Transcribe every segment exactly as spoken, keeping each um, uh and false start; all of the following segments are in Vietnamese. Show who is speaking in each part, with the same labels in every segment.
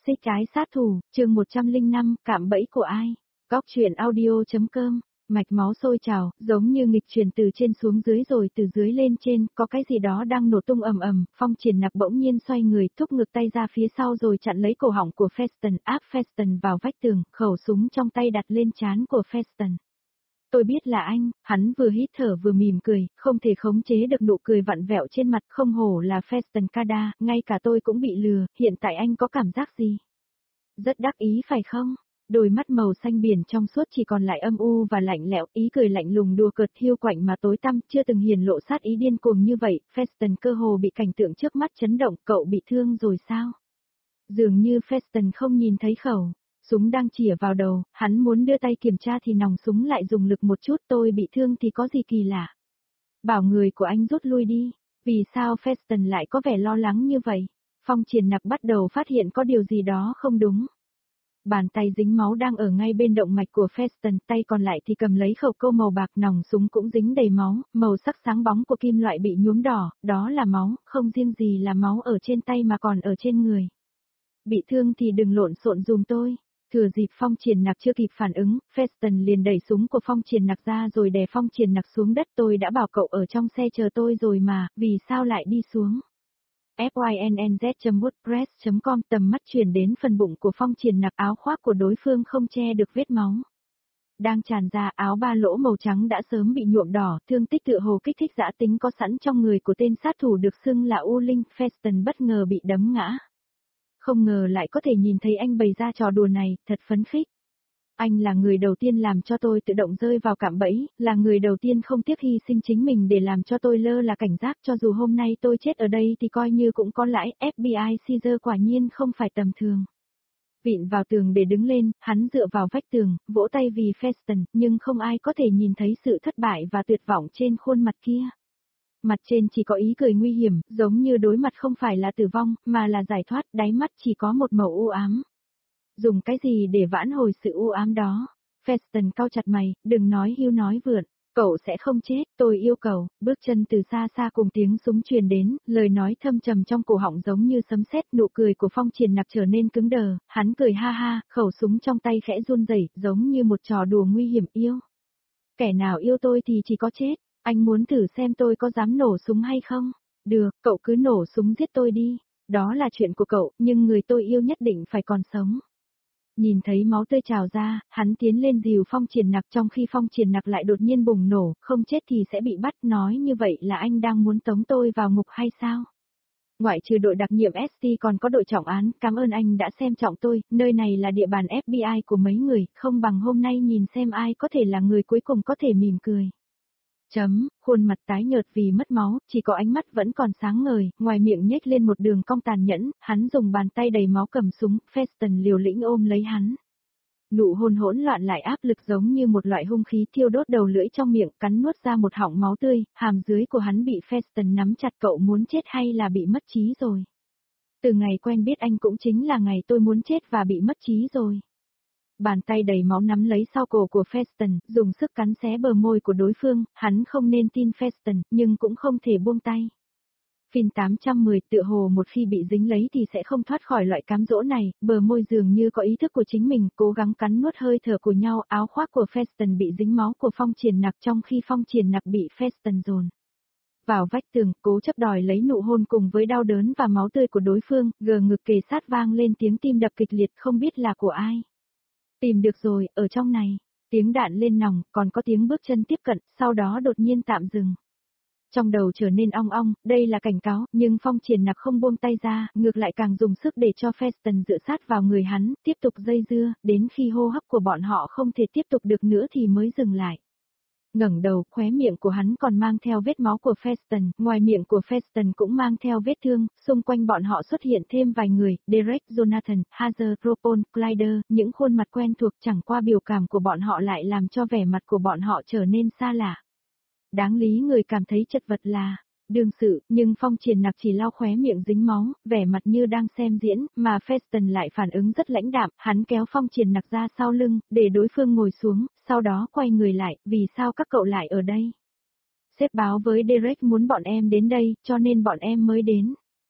Speaker 1: Xích trái sát thủ, chương một trăm lẻ năm, cạm bẫy của ai? Góc truyện audio.com, mạch máu sôi trào, giống như nghịch truyền từ trên xuống dưới rồi từ dưới lên trên, có cái gì đó đang nổ tung ầm ầm. Phong Triển Nặc bỗng nhiên xoay người, thúc ngược tay ra phía sau rồi chặn lấy cổ họng của Feston, áp Feston vào vách tường, khẩu súng trong tay đặt lên trán của Feston. Tôi biết là anh, hắn vừa hít thở vừa mỉm cười, không thể khống chế được nụ cười vặn vẹo trên mặt, không hổ là Feston Kada, ngay cả tôi cũng bị lừa, hiện tại anh có cảm giác gì? Rất đắc ý phải không? Đôi mắt màu xanh biển trong suốt chỉ còn lại âm u và lạnh lẽo, ý cười lạnh lùng đùa cợt hiu quạnh mà tối tăm, chưa từng hiển lộ sát ý điên cuồng như vậy. Feston cơ hồ bị cảnh tượng trước mắt chấn động, cậu bị thương rồi sao? Dường như Feston không nhìn thấy khẩu súng đang chĩa vào đầu, hắn muốn đưa tay kiểm tra thì nòng súng lại dùng lực một chút. Tôi bị thương thì có gì kỳ lạ? Bảo người của anh rút lui đi. Vì sao Feston lại có vẻ lo lắng như vậy? Phong Triển Nặc bắt đầu phát hiện có điều gì đó không đúng. Bàn tay dính máu đang ở ngay bên động mạch của Feston, tay còn lại thì cầm lấy khẩu câu màu bạc, nòng súng cũng dính đầy máu, màu sắc sáng bóng của kim loại bị nhuốm đỏ, đó là máu, không riêng gì là máu ở trên tay mà còn ở trên người. Bị thương thì đừng lộn xộn dùm tôi. Thừa dịp Phong Triển Nặc chưa kịp phản ứng, Feston liền đẩy súng của Phong Triển Nặc ra rồi đè Phong Triển Nặc xuống đất. Tôi đã bảo cậu ở trong xe chờ tôi rồi mà, vì sao lại đi xuống? fynnz chấm wordpress chấm com tầm mắt chuyển đến phần bụng của Phong Triển Nặc, áo khoác của đối phương không che được vết máu đang tràn ra, áo ba lỗ màu trắng đã sớm bị nhuộm đỏ, thương tích tựa hồ kích thích dã tính có sẵn trong người của tên sát thủ được xưng là U Linh. Feston bất ngờ bị đấm ngã. Không ngờ lại có thể nhìn thấy anh bày ra trò đùa này, thật phấn khích. Anh là người đầu tiên làm cho tôi tự động rơi vào cạm bẫy, là người đầu tiên không tiếc hy sinh chính mình để làm cho tôi lơ là cảnh giác. Cho dù hôm nay tôi chết ở đây thì coi như cũng có lãi. ép bê i Caesar quả nhiên không phải tầm thường. Vịn vào tường để đứng lên, hắn dựa vào vách tường, vỗ tay vì Feston, nhưng không ai có thể nhìn thấy sự thất bại và tuyệt vọng trên khuôn mặt kia. Mặt trên chỉ có ý cười nguy hiểm, giống như đối mặt không phải là tử vong, mà là giải thoát, đáy mắt chỉ có một màu u ám. Dùng cái gì để vãn hồi sự u ám đó? Feston cau chặt mày, đừng nói hưu nói vượn, cậu sẽ không chết, tôi yêu cầu. Bước chân từ xa xa cùng tiếng súng truyền đến, lời nói thâm trầm trong cổ họng giống như sấm sét. Nụ cười của Phong Triển Nặc trở nên cứng đờ, hắn cười ha ha, khẩu súng trong tay khẽ run rẩy, giống như một trò đùa nguy hiểm. Yêu? Kẻ nào yêu tôi thì chỉ có chết. Anh muốn thử xem tôi có dám nổ súng hay không? Được, cậu cứ nổ súng giết tôi đi. Đó là chuyện của cậu, nhưng người tôi yêu nhất định phải còn sống. Nhìn thấy máu tươi trào ra, hắn tiến lên dìu Phong Triển Nặc, trong khi Phong Triển Nặc lại đột nhiên bùng nổ, không chết thì sẽ bị bắt. Nói như vậy là anh đang muốn tống tôi vào ngục hay sao? Ngoại trừ đội đặc nhiệm ét tê còn có đội trọng án, cảm ơn anh đã xem trọng tôi, nơi này là địa bàn ép bê i của mấy người, không bằng hôm nay nhìn xem ai có thể là người cuối cùng có thể mỉm cười. Chấm, khuôn mặt tái nhợt vì mất máu, chỉ có ánh mắt vẫn còn sáng ngời, ngoài miệng nhếch lên một đường cong tàn nhẫn, hắn dùng bàn tay đầy máu cầm súng. Feston liều lĩnh ôm lấy hắn. Nụ hôn hỗn loạn lại áp lực giống như một loại hung khí thiêu đốt đầu lưỡi trong miệng, cắn nuốt ra một họng máu tươi, hàm dưới của hắn bị Feston nắm chặt. Cậu muốn chết hay là bị mất trí rồi? Từ ngày quen biết anh cũng chính là ngày tôi muốn chết và bị mất trí rồi. Bàn tay đầy máu nắm lấy sau cổ của Feston, dùng sức cắn xé bờ môi của đối phương. Hắn không nên tin Feston, nhưng cũng không thể buông tay. Fin tám trăm mười tựa hồ một khi bị dính lấy thì sẽ không thoát khỏi loại cám dỗ này, bờ môi dường như có ý thức của chính mình, cố gắng cắn nuốt hơi thở của nhau. Áo khoác của Feston bị dính máu của Phong Triển Nặc, trong khi Phong Triển Nặc bị Feston dồn vào vách tường, cố chấp đòi lấy nụ hôn cùng với đau đớn và máu tươi của đối phương. Gờ ngực kề sát vang lên tiếng tim đập kịch liệt, không biết là của ai. Tìm được rồi, ở trong này. Tiếng đạn lên nòng, còn có tiếng bước chân tiếp cận, sau đó đột nhiên tạm dừng. Trong đầu trở nên ong ong, đây là cảnh cáo, nhưng Phong Triển Nặc không buông tay ra, ngược lại càng dùng sức để cho Feston dựa sát vào người hắn, tiếp tục dây dưa, đến khi hô hấp của bọn họ không thể tiếp tục được nữa thì mới dừng lại. Ngẩng đầu, khóe miệng của hắn còn mang theo vết máu của Feston, ngoài miệng của Feston cũng mang theo vết thương. Xung quanh bọn họ xuất hiện thêm vài người, Derek, Jonathan, Hazer, Propon, Clyder, những khuôn mặt quen thuộc, chẳng qua biểu cảm của bọn họ lại làm cho vẻ mặt của bọn họ trở nên xa lạ. Đáng lý người cảm thấy chật vật là đương sự, nhưng Phong Triển Nặc chỉ lau khóe miệng dính máu, vẻ mặt như đang xem diễn, mà Feston lại phản ứng rất lãnh đạm. Hắn kéo Phong Triển Nặc ra sau lưng, để đối phương ngồi xuống, sau đó quay người lại. Vì sao các cậu lại ở đây? Sếp báo với Derek muốn bọn em đến đây, cho nên bọn em mới đến.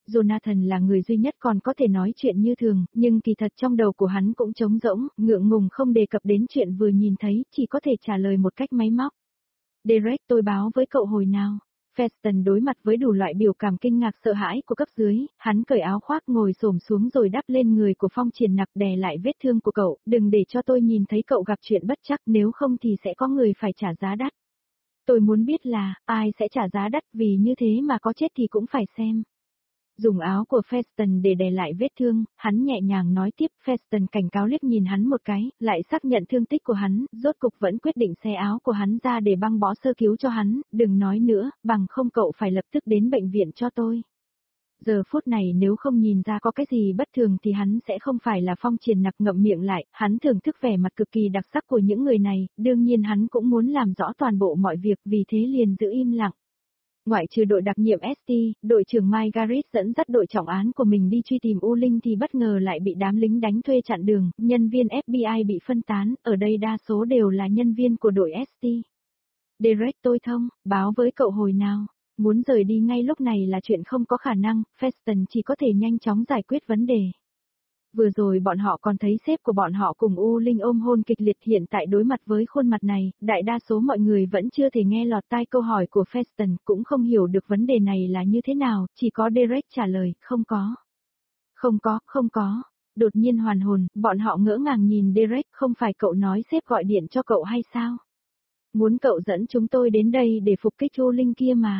Speaker 1: Jonathan là người duy nhất còn có thể nói chuyện như thường, nhưng kỳ thật trong đầu của hắn cũng trống rỗng, ngượng ngùng không đề cập đến chuyện vừa nhìn thấy, chỉ có thể trả lời một cách máy móc. Derek, tôi báo với cậu hồi nào. Feston đối mặt với đủ loại biểu cảm kinh ngạc sợ hãi của cấp dưới, hắn cởi áo khoác ngồi xổm xuống rồi đắp lên người của Phong Triển Nặc đè lại vết thương của cậu, đừng để cho tôi nhìn thấy cậu gặp chuyện bất trắc, nếu không thì sẽ có người phải trả giá đắt. Tôi muốn biết là, ai sẽ trả giá đắt, vì như thế mà có chết thì cũng phải xem. Dùng áo của Feston để đè lại vết thương, hắn nhẹ nhàng nói tiếp. Feston cảnh cáo liếc nhìn hắn một cái, lại xác nhận thương tích của hắn, rốt cục vẫn quyết định xé áo của hắn ra để băng bó sơ cứu cho hắn, đừng nói nữa, bằng không cậu phải lập tức đến bệnh viện cho tôi. Giờ phút này nếu không nhìn ra có cái gì bất thường thì hắn sẽ không phải là Phong Triển Nặc. Ngậm miệng lại, hắn thưởng thức vẻ mặt cực kỳ đặc sắc của những người này, đương nhiên hắn cũng muốn làm rõ toàn bộ mọi việc, vì thế liền giữ im lặng. Ngoại trừ đội đặc nhiệm ét tê, đội trưởng Margaret dẫn dắt đội trọng án của mình đi truy tìm U Linh thì bất ngờ lại bị đám lính đánh thuê chặn đường, nhân viên ép bê i bị phân tán, ở đây đa số đều là nhân viên của đội ét tê. Derek, tôi thông, báo với cậu hồi nào. Muốn rời đi ngay lúc này là chuyện không có khả năng, Feston chỉ có thể nhanh chóng giải quyết vấn đề. Vừa rồi bọn họ còn thấy sếp của bọn họ cùng U Linh ôm hôn kịch liệt, hiện tại đối mặt với khuôn mặt này, đại đa số mọi người vẫn chưa thể nghe lọt tai câu hỏi của Feston, cũng không hiểu được vấn đề này là như thế nào, chỉ có Derek trả lời, không có. Không có, không có. Đột nhiên hoàn hồn, bọn họ ngỡ ngàng nhìn Derek, không phải cậu nói sếp gọi điện cho cậu hay sao? Muốn cậu dẫn chúng tôi đến đây để phục kích U Linh kia mà.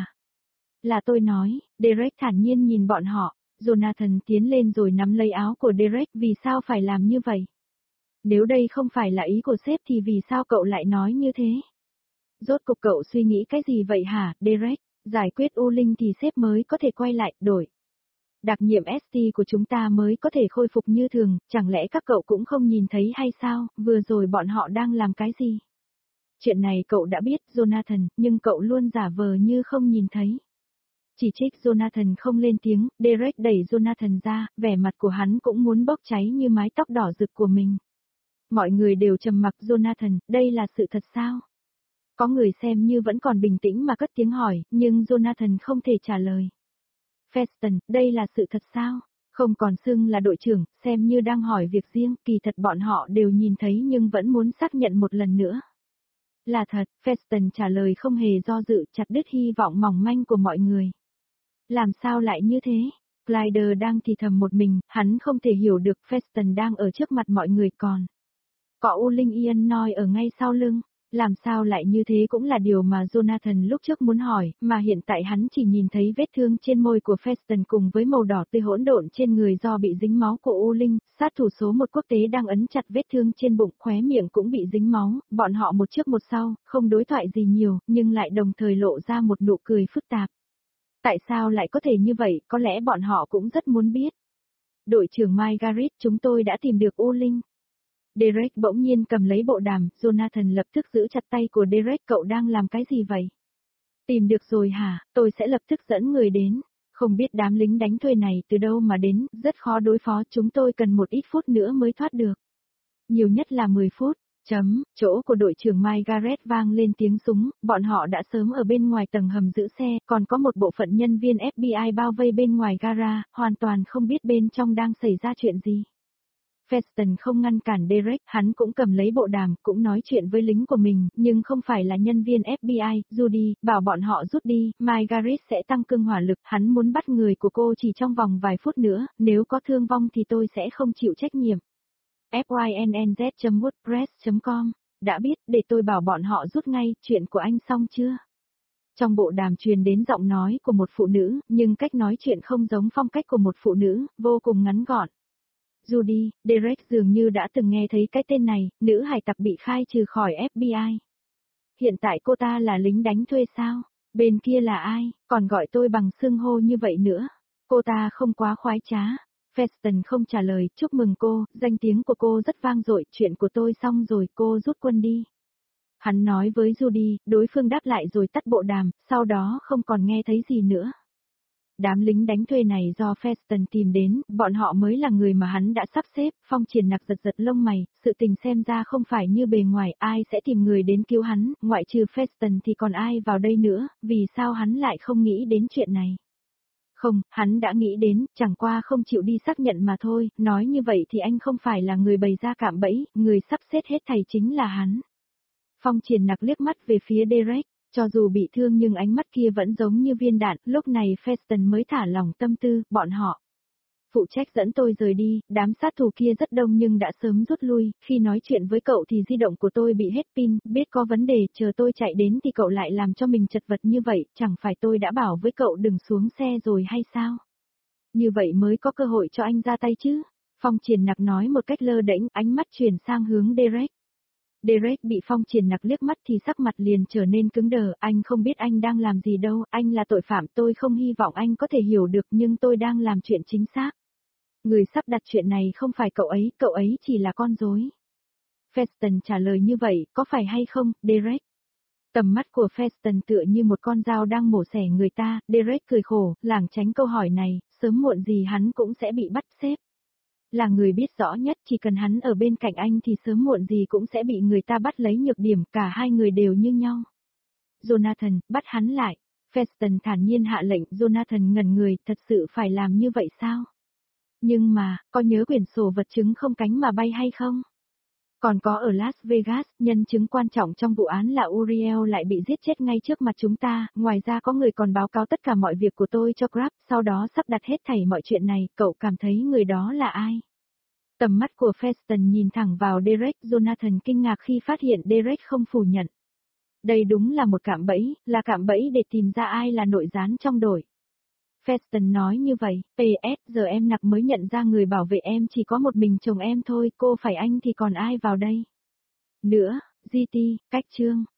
Speaker 1: Là tôi nói, Derek thản nhiên nhìn bọn họ. Jonathan tiến lên rồi nắm lấy áo của Derek, vì sao phải làm như vậy? Nếu đây không phải là ý của sếp thì vì sao cậu lại nói như thế? Rốt cuộc cậu suy nghĩ cái gì vậy hả, Derek? Giải quyết U Linh thì sếp mới có thể quay lại, đổi. Đặc nhiệm ét tê của chúng ta mới có thể khôi phục như thường, chẳng lẽ các cậu cũng không nhìn thấy hay sao, vừa rồi bọn họ đang làm cái gì? Chuyện này cậu đã biết, Jonathan, nhưng cậu luôn giả vờ như không nhìn thấy. Chỉ trích Jonathan không lên tiếng, Derek đẩy Jonathan ra, vẻ mặt của hắn cũng muốn bốc cháy như mái tóc đỏ rực của mình. Mọi người đều trầm mặc. Jonathan, đây là sự thật sao? Có người xem như vẫn còn bình tĩnh mà cất tiếng hỏi, nhưng Jonathan không thể trả lời. Feston, đây là sự thật sao? Không còn xưng là đội trưởng, xem như đang hỏi việc riêng, kỳ thật bọn họ đều nhìn thấy nhưng vẫn muốn xác nhận một lần nữa. Là thật, Feston trả lời không hề do dự, chặt đứt hy vọng mỏng manh của mọi người. Làm sao lại như thế? Clyder đang thì thầm một mình, hắn không thể hiểu được Feston đang ở trước mặt mọi người còn. Có U Linh Ian nói ở ngay sau lưng, làm sao lại như thế cũng là điều mà Jonathan lúc trước muốn hỏi, mà hiện tại hắn chỉ nhìn thấy vết thương trên môi của Feston cùng với màu đỏ tươi hỗn độn trên người do bị dính máu của U Linh, sát thủ số một quốc tế đang ấn chặt vết thương trên bụng, khóe miệng cũng bị dính máu, bọn họ một trước một sau, không đối thoại gì nhiều, nhưng lại đồng thời lộ ra một nụ cười phức tạp. Tại sao lại có thể như vậy, có lẽ bọn họ cũng rất muốn biết. Đội trưởng Margaret, chúng tôi đã tìm được U Linh. Derek bỗng nhiên cầm lấy bộ đàm, Jonathan lập tức giữ chặt tay của Derek, cậu đang làm cái gì vậy? Tìm được rồi hả, tôi sẽ lập tức dẫn người đến. Không biết đám lính đánh thuê này từ đâu mà đến, rất khó đối phó, chúng tôi cần một ít phút nữa mới thoát được. Nhiều nhất là mười phút. Chấm, chỗ của đội trưởng Margaret vang lên tiếng súng, bọn họ đã sớm ở bên ngoài tầng hầm giữ xe, còn có một bộ phận nhân viên ép bê i bao vây bên ngoài gara, hoàn toàn không biết bên trong đang xảy ra chuyện gì. Feston không ngăn cản Derek, hắn cũng cầm lấy bộ đàm, cũng nói chuyện với lính của mình, nhưng không phải là nhân viên ép bê i, Judy, bảo bọn họ rút đi, Margaret sẽ tăng cương hỏa lực, hắn muốn bắt người của cô chỉ trong vòng vài phút nữa, nếu có thương vong thì tôi sẽ không chịu trách nhiệm. fynnz chấm wordpress chấm com, đã biết, để tôi bảo bọn họ rút ngay, chuyện của anh xong chưa? Trong bộ đàm truyền đến giọng nói của một phụ nữ, nhưng cách nói chuyện không giống phong cách của một phụ nữ, vô cùng ngắn gọn. Judy, Derek dường như đã từng nghe thấy cái tên này, nữ hải tặc bị khai trừ khỏi ép bê i. Hiện tại cô ta là lính đánh thuê sao? Bên kia là ai, còn gọi tôi bằng xưng hô như vậy nữa? Cô ta không quá khoái trá. Feston không trả lời, chúc mừng cô, danh tiếng của cô rất vang dội, chuyện của tôi xong rồi, cô rút quân đi. Hắn nói với Judy, đối phương đáp lại rồi tắt bộ đàm, sau đó không còn nghe thấy gì nữa. Đám lính đánh thuê này do Feston tìm đến, bọn họ mới là người mà hắn đã sắp xếp. Phong Triển Nặc giật giật lông mày, sự tình xem ra không phải như bề ngoài, ai sẽ tìm người đến cứu hắn, ngoại trừ Feston thì còn ai vào đây nữa, vì sao hắn lại không nghĩ đến chuyện này? Không, hắn đã nghĩ đến, chẳng qua không chịu đi xác nhận mà thôi, nói như vậy thì anh không phải là người bày ra cạm bẫy, người sắp xếp hết thảy chính là hắn. Phong Triển Nặc liếc mắt về phía Derek, cho dù bị thương nhưng ánh mắt kia vẫn giống như viên đạn, lúc này Feston mới thả lỏng tâm tư, bọn họ. Phụ trách dẫn tôi rời đi, đám sát thủ kia rất đông nhưng đã sớm rút lui, khi nói chuyện với cậu thì di động của tôi bị hết pin, biết có vấn đề, chờ tôi chạy đến thì cậu lại làm cho mình chật vật như vậy, chẳng phải tôi đã bảo với cậu đừng xuống xe rồi hay sao? Như vậy mới có cơ hội cho anh ra tay chứ? Phong Triển Nặc nói một cách lơ đễnh, ánh mắt chuyển sang hướng Derek. Derek bị Phong Triển Nặc liếc mắt thì sắc mặt liền trở nên cứng đờ, anh không biết anh đang làm gì đâu, anh là tội phạm, tôi không hy vọng anh có thể hiểu được nhưng tôi đang làm chuyện chính xác. Người sắp đặt chuyện này không phải cậu ấy, cậu ấy chỉ là con rối. Feston trả lời như vậy, có phải hay không, Derek? Tầm mắt của Feston tựa như một con dao đang mổ xẻ người ta, Derek cười khổ, lảng tránh câu hỏi này, sớm muộn gì hắn cũng sẽ bị bắt xếp. Là người biết rõ nhất, chỉ cần hắn ở bên cạnh anh thì sớm muộn gì cũng sẽ bị người ta bắt lấy nhược điểm, cả hai người đều như nhau. Jonathan, bắt hắn lại. Feston thản nhiên hạ lệnh, Jonathan ngẩn người, thật sự phải làm như vậy sao? Nhưng mà, có nhớ quyển sổ vật chứng không cánh mà bay hay không? Còn có ở Las Vegas, nhân chứng quan trọng trong vụ án là Uriel lại bị giết chết ngay trước mặt chúng ta, ngoài ra có người còn báo cáo tất cả mọi việc của tôi cho Grab, sau đó sắp đặt hết thảy mọi chuyện này, cậu cảm thấy người đó là ai? Tầm mắt của Feston nhìn thẳng vào Derek, Jonathan kinh ngạc khi phát hiện Derek không phủ nhận. Đây đúng là một cạm bẫy, là cạm bẫy để tìm ra ai là nội gián trong đội. Feston nói như vậy, pê ét giờ em nặc mới nhận ra người bảo vệ em chỉ có một mình chồng em thôi, cô phải anh thì còn ai vào đây? Nữa, giê tê, cách chương.